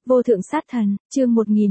Vô thượng sát thần, chương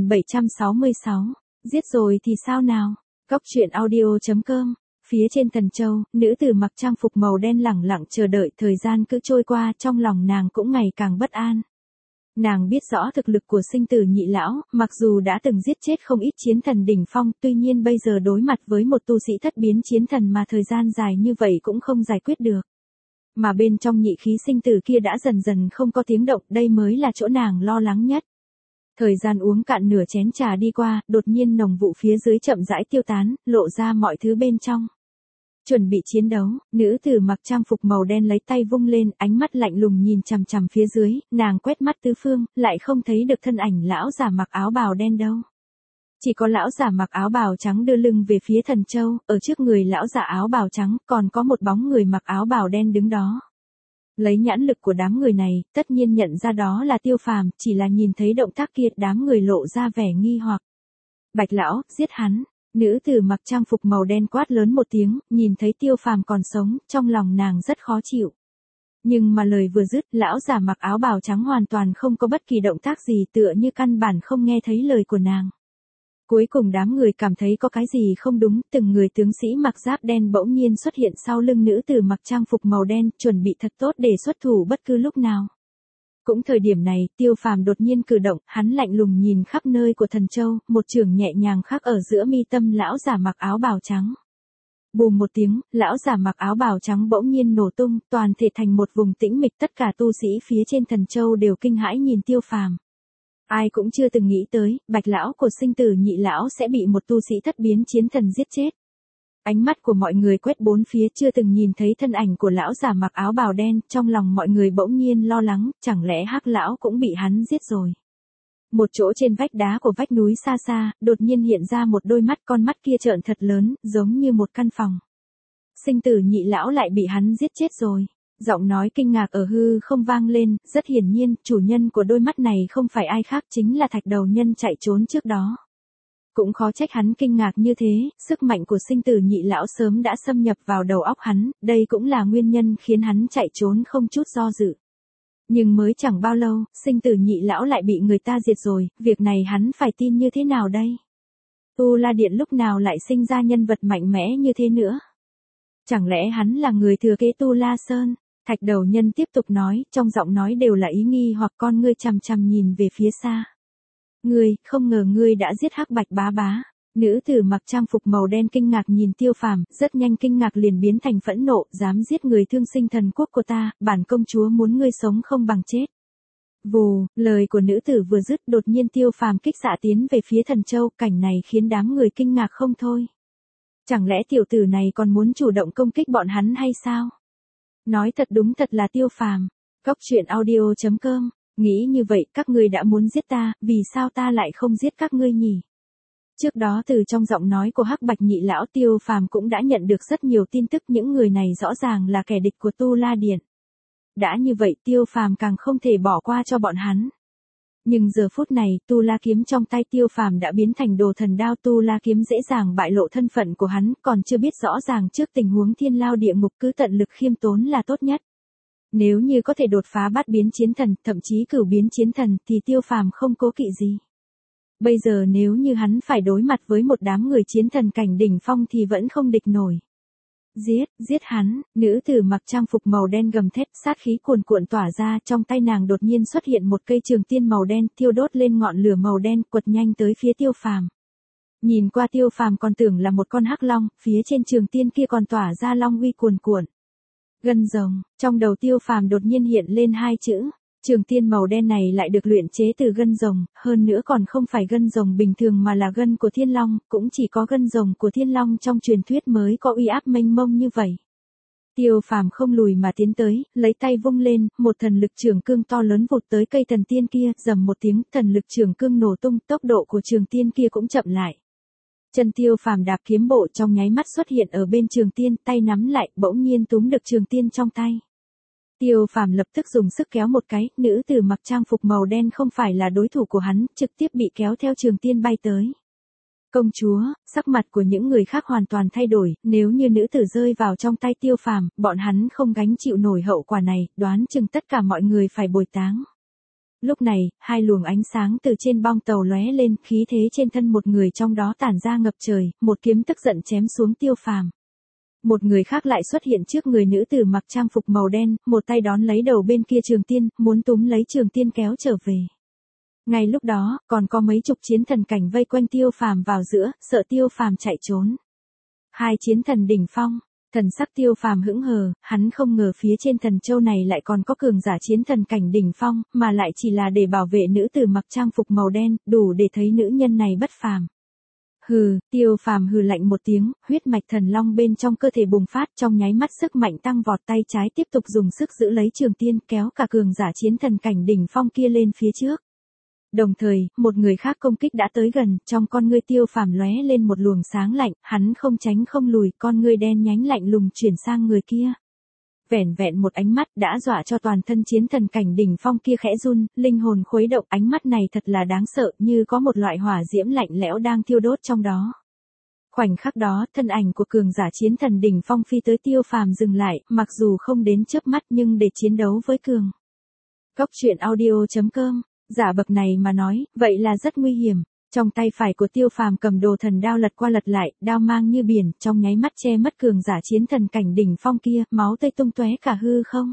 1766. Giết rồi thì sao nào? Góc truyện audio.com. Phía trên Thần Châu, nữ tử mặc trang phục màu đen lẳng lặng chờ đợi thời gian cứ trôi qua, trong lòng nàng cũng ngày càng bất an. Nàng biết rõ thực lực của sinh tử nhị lão, mặc dù đã từng giết chết không ít chiến thần đỉnh phong, tuy nhiên bây giờ đối mặt với một tu sĩ thất biến chiến thần mà thời gian dài như vậy cũng không giải quyết được. Mà bên trong nhị khí sinh tử kia đã dần dần không có tiếng động, đây mới là chỗ nàng lo lắng nhất. Thời gian uống cạn nửa chén trà đi qua, đột nhiên nồng vụ phía dưới chậm rãi tiêu tán, lộ ra mọi thứ bên trong. Chuẩn bị chiến đấu, nữ tử mặc trang phục màu đen lấy tay vung lên, ánh mắt lạnh lùng nhìn chằm chằm phía dưới, nàng quét mắt tứ phương, lại không thấy được thân ảnh lão giả mặc áo bào đen đâu. Chỉ có lão giả mặc áo bào trắng đưa lưng về phía Thần Châu, ở trước người lão giả áo bào trắng còn có một bóng người mặc áo bào đen đứng đó. Lấy nhãn lực của đám người này, tất nhiên nhận ra đó là Tiêu Phàm, chỉ là nhìn thấy động tác kia đám người lộ ra vẻ nghi hoặc. Bạch lão, giết hắn. Nữ tử mặc trang phục màu đen quát lớn một tiếng, nhìn thấy Tiêu Phàm còn sống, trong lòng nàng rất khó chịu. Nhưng mà lời vừa dứt, lão giả mặc áo bào trắng hoàn toàn không có bất kỳ động tác gì, tựa như căn bản không nghe thấy lời của nàng. Cuối cùng đám người cảm thấy có cái gì không đúng, từng người tướng sĩ mặc giáp đen bỗng nhiên xuất hiện sau lưng nữ tử mặc trang phục màu đen, chuẩn bị thật tốt để xuất thủ bất cứ lúc nào. Cũng thời điểm này, Tiêu Phàm đột nhiên cử động, hắn lạnh lùng nhìn khắp nơi của Thần Châu, một chưởng nhẹ nhàng khắc ở giữa mi tâm lão giả mặc áo bào trắng. Bùm một tiếng, lão giả mặc áo bào trắng bỗng nhiên nổ tung, toàn thể thành một vùng tĩnh mịch, tất cả tu sĩ phía trên Thần Châu đều kinh hãi nhìn Tiêu Phàm. Ai cũng chưa từng nghĩ tới, Bạch lão của sinh tử nhị lão sẽ bị một tu sĩ thất biến chiến thần giết chết. Ánh mắt của mọi người quét bốn phía, chưa từng nhìn thấy thân ảnh của lão giả mặc áo bào đen, trong lòng mọi người bỗng nhiên lo lắng, chẳng lẽ Hắc lão cũng bị hắn giết rồi. Một chỗ trên vách đá của vách núi xa xa, đột nhiên hiện ra một đôi mắt, con mắt kia trợn thật lớn, giống như một căn phòng. Sinh tử nhị lão lại bị hắn giết chết rồi. Giọng nói kinh ngạc ở hư không vang lên, rất hiển nhiên, chủ nhân của đôi mắt này không phải ai khác, chính là Thạch Đầu Nhân chạy trốn trước đó. Cũng khó trách hắn kinh ngạc như thế, sức mạnh của sinh tử nhị lão sớm đã xâm nhập vào đầu óc hắn, đây cũng là nguyên nhân khiến hắn chạy trốn không chút do dự. Nhưng mới chẳng bao lâu, sinh tử nhị lão lại bị người ta diệt rồi, việc này hắn phải tin như thế nào đây? Tu La Điện lúc nào lại sinh ra nhân vật mạnh mẽ như thế nữa? Chẳng lẽ hắn là người thừa kế Tu La Sơn? Thạch Đầu Nhân tiếp tục nói, trong giọng nói đều là ý nghi hoặc con ngươi chằm chằm nhìn về phía xa. Ngươi, không ngờ ngươi đã giết Hắc Bạch bá bá. Nữ tử mặc trang phục màu đen kinh ngạc nhìn Tiêu Phàm, rất nhanh kinh ngạc liền biến thành phẫn nộ, dám giết người thương sinh thần quốc của ta, bản công chúa muốn ngươi sống không bằng chết. Vù, lời của nữ tử vừa dứt, đột nhiên Tiêu Phàm kích xạ tiến về phía Thần Châu, cảnh này khiến đám người kinh ngạc không thôi. Chẳng lẽ tiểu tử này còn muốn chủ động công kích bọn hắn hay sao? Nói thật đúng thật là Tiêu Phàm. Góc truyện audio.com. Nghĩ như vậy, các ngươi đã muốn giết ta, vì sao ta lại không giết các ngươi nhỉ? Trước đó từ trong giọng nói của Hắc Bạch nhị lão, Tiêu Phàm cũng đã nhận được rất nhiều tin tức, những người này rõ ràng là kẻ địch của Tu La Điện. Đã như vậy, Tiêu Phàm càng không thể bỏ qua cho bọn hắn. Nhưng giờ phút này, Tu La kiếm trong tay Tiêu Phàm đã biến thành đồ thần đao, Tu La kiếm dễ dàng bại lộ thân phận của hắn, còn chưa biết rõ ràng trước tình huống thiên lao địa ngục, cứ tận lực khiêm tốn là tốt nhất. Nếu như có thể đột phá bát biến chiến thần, thậm chí cửu biến chiến thần, thì Tiêu Phàm không cố kỵ gì. Bây giờ nếu như hắn phải đối mặt với một đám người chiến thần cảnh đỉnh phong thì vẫn không địch nổi. Giết hắn, nữ tử mặc trang phục màu đen gầm thét, sát khí cuồn cuộn tỏa ra, trong tay nàng đột nhiên xuất hiện một cây trường tiên màu đen, thiêu đốt lên ngọn lửa màu đen, quật nhanh tới phía Tiêu Phàm. Nhìn qua Tiêu Phàm còn tưởng là một con hắc long, phía trên trường tiên kia còn tỏa ra long uy cuồn cuộn. Gân rồng, trong đầu Tiêu Phàm đột nhiên hiện lên hai chữ. Trường tiên màu đen này lại được luyện chế từ gân rồng, hơn nữa còn không phải gân rồng bình thường mà là gân của thiên long, cũng chỉ có gân rồng của thiên long trong truyền thuyết mới có uy áp mênh mông như vậy. Tiêu Phàm không lùi mà tiến tới, lấy tay vung lên, một thần lực trường cương to lớn vụt tới cây thần tiên kia, rầm một tiếng, thần lực trường cương nổ tung, tốc độ của trường tiên kia cũng chậm lại. Chân Tiêu Phàm đạp kiếm bộ trong nháy mắt xuất hiện ở bên trường tiên, tay nắm lại, bỗng nhiên túm được trường tiên trong tay. Tiêu Phàm lập tức dùng sức kéo một cái, nữ tử mặc trang phục màu đen không phải là đối thủ của hắn, trực tiếp bị kéo theo trường tiên bay tới. Công chúa, sắc mặt của những người khác hoàn toàn thay đổi, nếu như nữ tử rơi vào trong tay Tiêu Phàm, bọn hắn không gánh chịu nổi hậu quả này, đoán chừng tất cả mọi người phải bồi táng. Lúc này, hai luồng ánh sáng từ trên bong tàu lóe lên, khí thế trên thân một người trong đó tản ra ngập trời, một kiếm tức giận chém xuống Tiêu Phàm. Một người khác lại xuất hiện trước người nữ tử mặc trang phục màu đen, một tay đón lấy đầu bên kia Trường Tiên, muốn túm lấy Trường Tiên kéo trở về. Ngay lúc đó, còn có mấy chục chiến thần cảnh vây quanh Tiêu Phàm vào giữa, sợ Tiêu Phàm chạy trốn. Hai chiến thần đỉnh phong, thần sắc Tiêu Phàm hững hờ, hắn không ngờ phía trên thần châu này lại còn có cường giả chiến thần cảnh đỉnh phong, mà lại chỉ là để bảo vệ nữ tử mặc trang phục màu đen, đủ để thấy nữ nhân này bất phàm. Hừ, Tiêu Phàm hừ lạnh một tiếng, huyết mạch thần long bên trong cơ thể bùng phát, trong nháy mắt sức mạnh tăng vọt, tay trái tiếp tục dùng sức giữ lấy Trường Tiên, kéo cả cường giả chiến thần cảnh đỉnh phong kia lên phía trước. Đồng thời, một người khác công kích đã tới gần, trong con ngươi Tiêu Phàm lóe lên một luồng sáng lạnh, hắn không tránh không lùi, con ngươi đen nhánh lạnh lùng chuyển sang người kia. Vẻn vẹn một ánh mắt đã dọa cho toàn thân chiến thần cảnh đỉnh phong kia khẽ run, linh hồn khuấy động, ánh mắt này thật là đáng sợ, như có một loại hỏa diễm lạnh lẽo đang thiêu đốt trong đó. Khoảnh khắc đó, thân ảnh của cường giả chiến thần đỉnh phong phi tới Tiêu Phàm dừng lại, mặc dù không đến chớp mắt nhưng để chiến đấu với cường. Góc truyện audio.com, giả bậc này mà nói, vậy là rất nguy hiểm. Trong tay phải của Tiêu Phàm cầm đồ thần đao lật qua lật lại, đao mang như biển, trong nháy mắt che mất cường giả chiến thần cảnh đỉnh phong kia, máu tươi tung tóe cả hư không.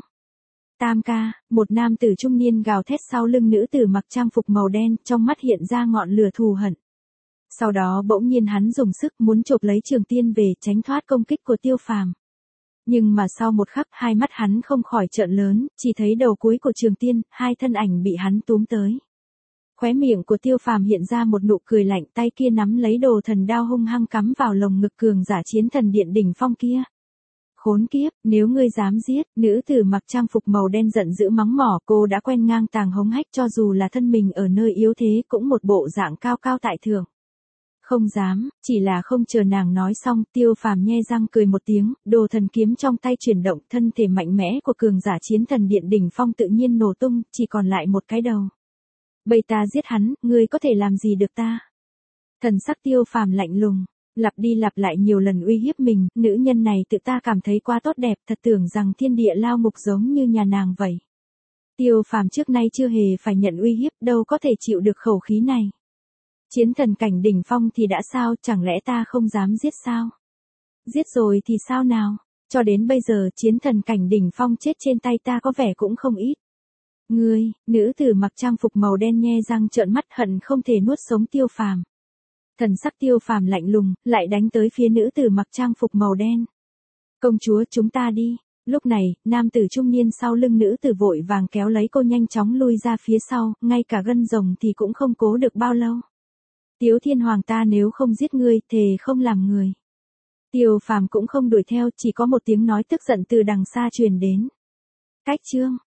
Tam ca, một nam tử trung niên gào thét sau lưng nữ tử mặc trang phục màu đen, trong mắt hiện ra ngọn lửa thù hận. Sau đó bỗng nhiên hắn dùng sức muốn chộp lấy Trường Tiên về, tránh thoát công kích của Tiêu Phàm. Nhưng mà sau một khắc, hai mắt hắn không khỏi trợn lớn, chỉ thấy đầu cuối của Trường Tiên, hai thân ảnh bị hắn túm tới. Khóe miệng của Tiêu Phàm hiện ra một nụ cười lạnh, tay kia nắm lấy đồ thần đao hung hăng cắm vào lồng ngực cường giả chiến thần điện đỉnh phong kia. Khốn kiếp, nếu ngươi dám giết, nữ tử mặc trang phục màu đen giận dữ mắng mỏ, cô đã quen ngang tàng hống hách, cho dù là thân mình ở nơi yếu thế cũng một bộ dạng cao cao tại thượng. Không dám, chỉ là không chờ nàng nói xong, Tiêu Phàm nhe răng cười một tiếng, đồ thần kiếm trong tay chuyển động, thân thể mạnh mẽ của cường giả chiến thần điện đỉnh phong tự nhiên nổ tung, chỉ còn lại một cái đầu. Bây ta giết hắn, ngươi có thể làm gì được ta? Thần sắc Tiêu Phàm lạnh lùng, lặp đi lặp lại nhiều lần uy hiếp mình, nữ nhân này tự ta cảm thấy quá tốt đẹp, thật tưởng rằng thiên địa lao ngục giống như nhà nàng vậy. Tiêu Phàm trước nay chưa hề phải nhận uy hiếp, đâu có thể chịu được khẩu khí này. Chiến thần cảnh đỉnh phong thì đã sao, chẳng lẽ ta không dám giết sao? Giết rồi thì sao nào? Cho đến bây giờ chiến thần cảnh đỉnh phong chết trên tay ta có vẻ cũng không ít. Ngươi, nữ tử mặc trang phục màu đen nhe răng trợn mắt hận không thể nuốt sống Tiêu Phàm. Thần sắc Tiêu Phàm lạnh lùng, lại đánh tới phía nữ tử mặc trang phục màu đen. Công chúa, chúng ta đi. Lúc này, nam tử trung niên sau lưng nữ tử vội vàng kéo lấy cô nhanh chóng lui ra phía sau, ngay cả gân rồng thì cũng không cố được bao lâu. Tiếu Thiên Hoàng, ta nếu không giết ngươi, thề không làm người. Tiêu Phàm cũng không đuổi theo, chỉ có một tiếng nói tức giận từ đằng xa truyền đến. Cách chương